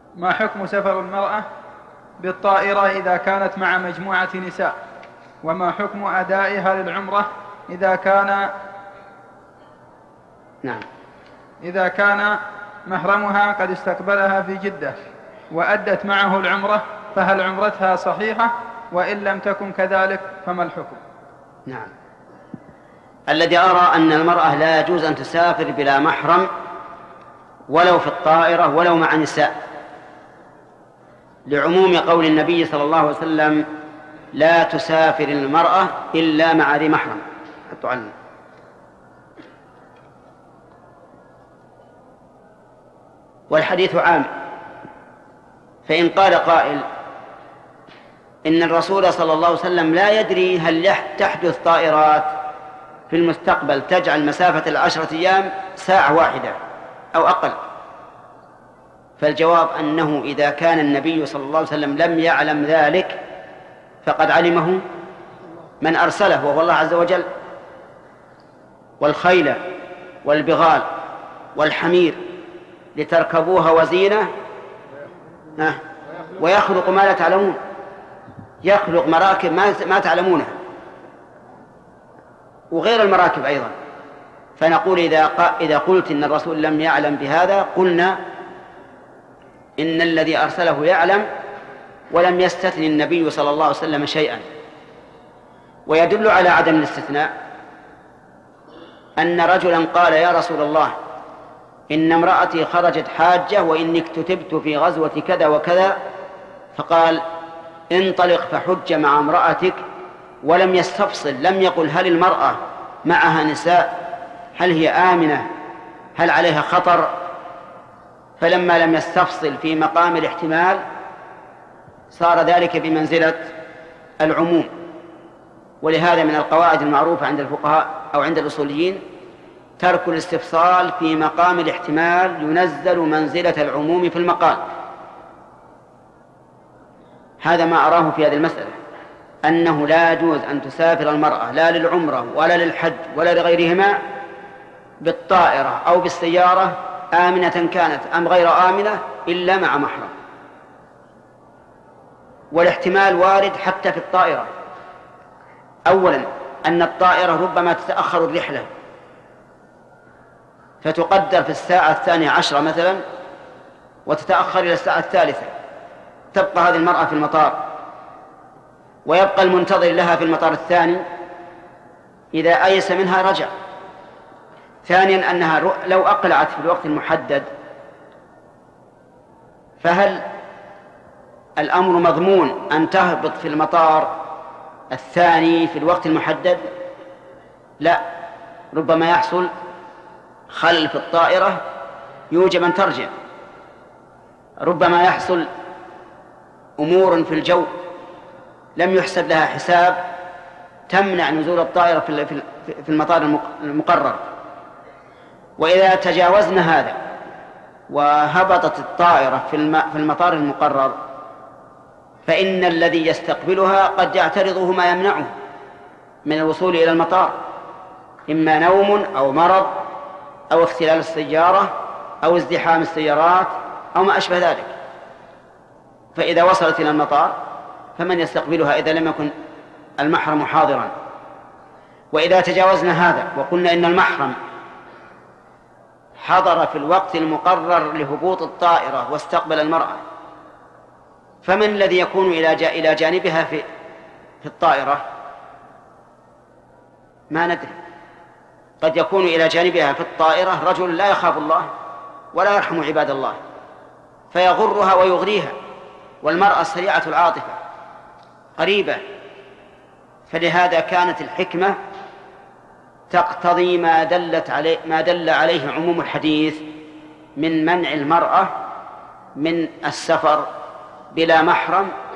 ما حكم سفر المرأة بالطائرة إذا كانت مع مجموعة نساء؟ وما حكم أدائها للعمرة إذا كان محرمها قد استقبلها في جدة وأدت معه العمرة، فهل عمرتها صحيحة؟ وإن لم تكن كذلك فما الحكم؟ نعم. الذي أرى أن المرأة لا يجوز أن تسافر بلا محرم ولو في الطائرة ولو مع نساء، لعموم قول النبي صلى الله عليه وسلم: لا تسافر المرأة إلا مع ذي محرم. والحديث عام، فإن قال قائل إن الرسول صلى الله عليه وسلم لا يدري هل تحدث طائرات في المستقبل تجعل مسافة 10 أيام ساعة واحدة أو أقل، فالجواب أنه إذا كان النبي صلى الله عليه وسلم لم يعلم ذلك فقد علمه من أرسله وهو الله عز وجل. والخيل والبغال والحمير لتركبوها وزينة ويخلق ما لا تعلمون، يخلق مراكب ما تعلمونها وغير المراكب أيضا. فنقول إذا قلت إن الرسول لم يعلم بهذا، قلنا إن الذي أرسله يعلم ولم يستثني النبي صلى الله عليه وسلم شيئا. ويدل على عدم الاستثناء أن رجلا قال: يا رسول الله، إن امرأتي خرجت حاجة وإني اكتتبت في غزوة كذا وكذا، فقال: انطلق فحج مع امرأتك، ولم يستفصل، لم يقل هل المرأة معها نساء، هل هي آمنة، هل عليها خطر. فلما لم يستفصل في مقام الاحتمال صار ذلك بمنزلة العموم. ولهذا من القواعد المعروفة عند الفقهاء أو عند الأصوليين: ترك الاستفصال في مقام الاحتمال ينزل منزلة العموم في المقال. هذا ما أراه في هذه المسألة، أنه لا يجوز أن تسافر المرأة لا للعمرة ولا للحج ولا لغيرهما بالطائرة أو بالسيارة، آمنة كانت أم غير آمنة، إلا مع محرم. والاحتمال وارد حتى في الطائرة. أولا أن الطائرة ربما تتأخر الرحلة فتقدر في الساعة 12 مثلا وتتأخر إلى الساعة 3، تبقى هذه المرأة في المطار ويبقى المنتظر لها في المطار الثاني، إذا أيس منها رجع. ثانيا أنها لو أقلعت في الوقت المحدد فهل الأمر مضمون أن تهبط في المطار الثاني في الوقت المحدد؟ لا، ربما يحصل خلل في الطائرة يوجب أن ترجع، ربما يحصل أمور في الجو لم يحسب لها حساب تمنع نزول الطائرة في المطار المقرر. وإذا تجاوزنا هذا وهبطت الطائرة في المطار المقرر، فإن الذي يستقبلها قد يعترضه ما يمنعه من الوصول إلى المطار، إما نوم أو مرض أو اختلال السيارة أو ازدحام السيارات أو ما أشبه ذلك. فإذا وصلت إلى المطار فمن يستقبلها إذا لم يكن المحرم حاضرا؟ وإذا تجاوزنا هذا وقلنا إن المحرم حضر في الوقت المقرر لهبوط الطائرة واستقبل المرأة، فمن الذي يكون إلى جانبها في الطائرة؟ ما ندري، قد يكون إلى جانبها في الطائرة رجل لا يخاف الله ولا يرحم عباد الله فيغرها ويغريها، والمرأة سريعة العاطفة قريبة. فلهذا كانت الحكمة تقتضي ما دل عليه عموم الحديث من منع المرأة من السفر بلا محرم